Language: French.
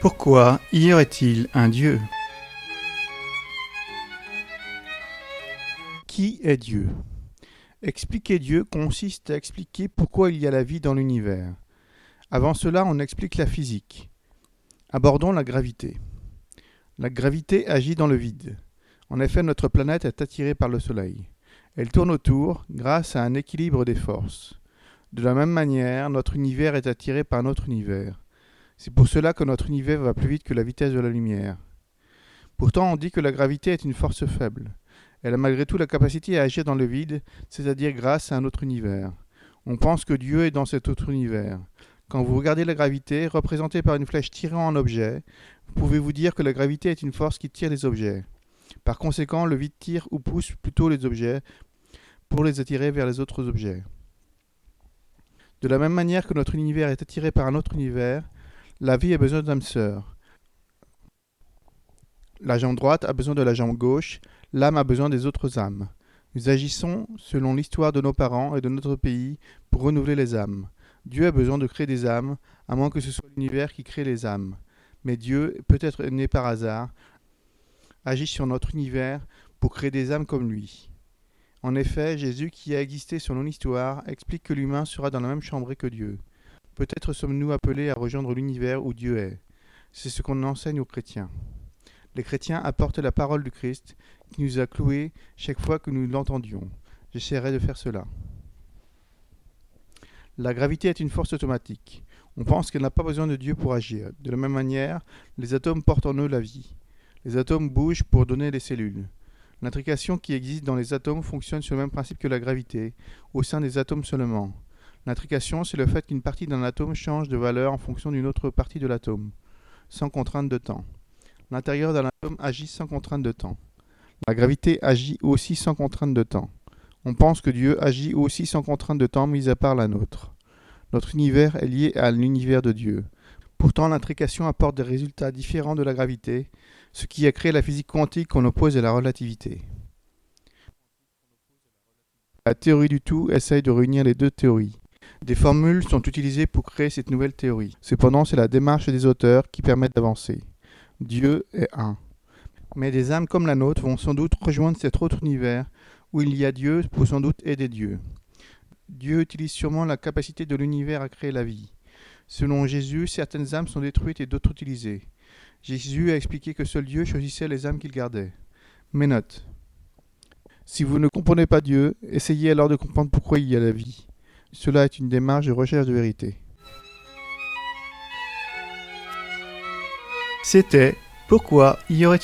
Pourquoi y aurait-il un Dieu ? Qui est Dieu ? Expliquer Dieu consiste à expliquer pourquoi il y a la vie dans l'univers. Avant cela, on explique la physique. Abordons la gravité. La gravité agit dans le vide. En effet, notre planète est attirée par le Soleil. Elle tourne autour grâce à un équilibre des forces. De la même manière, notre univers est attiré par notre univers. C'est pour cela que notre univers va plus vite que la vitesse de la lumière. Pourtant, on dit que la gravité est une force faible. Elle a malgré tout la capacité à agir dans le vide, c'est-à-dire grâce à un autre univers. On pense que Dieu est dans cet autre univers. Quand vous regardez la gravité, représentée par une flèche tirant un objet, vous pouvez vous dire que la gravité est une force qui tire les objets. Par conséquent, le vide tire ou pousse plutôt les objets pour les attirer vers les autres objets. De la même manière que notre univers est attiré par un autre univers, la vie a besoin d'âmes sœurs. La jambe droite a besoin de la jambe gauche, l'âme a besoin des autres âmes. Nous agissons selon l'histoire de nos parents et de notre pays pour renouveler les âmes. Dieu a besoin de créer des âmes, à moins que ce soit l'univers qui crée les âmes. Mais Dieu, peut-être né par hasard, agit sur notre univers pour créer des âmes comme lui. En effet, Jésus, qui a existé selon l'histoire, explique que l'humain sera dans la même chambrée que Dieu. Peut-être sommes-nous appelés à rejoindre l'univers où Dieu est. C'est ce qu'on enseigne aux chrétiens. Les chrétiens apportent la parole du Christ qui nous a cloués chaque fois que nous l'entendions. J'essaierai de faire cela. La gravité est une force automatique. On pense qu'elle n'a pas besoin de Dieu pour agir. De la même manière, les atomes portent en eux la vie. Les atomes bougent pour donner les cellules. L'intrication qui existe dans les atomes fonctionne sur le même principe que la gravité, au sein des atomes seulement. L'intrication, c'est le fait qu'une partie d'un atome change de valeur en fonction d'une autre partie de l'atome, sans contrainte de temps. L'intérieur d'un atome agit sans contrainte de temps. La gravité agit aussi sans contrainte de temps. On pense que Dieu agit aussi sans contrainte de temps, mis à part la nôtre. Notre univers est lié à l'univers de Dieu. Pourtant, l'intrication apporte des résultats différents de la gravité, ce qui a créé la physique quantique qu'on oppose à la relativité. La théorie du tout essaye de réunir les deux théories. Des formules sont utilisées pour créer cette nouvelle théorie. Cependant, c'est la démarche des auteurs qui permet d'avancer. Dieu est un. Mais des âmes comme la nôtre vont sans doute rejoindre cet autre univers où il y a Dieu pour sans doute aider Dieu. Dieu utilise sûrement la capacité de l'univers à créer la vie. Selon Jésus, certaines âmes sont détruites et d'autres utilisées. Jésus a expliqué que seul Dieu choisissait les âmes qu'il gardait. Mais note, si vous ne comprenez pas Dieu, essayez alors de comprendre pourquoi il y a la vie. Cela est une démarche de recherche de vérité. C'était « Pourquoi y aurait-il un Dieu ?»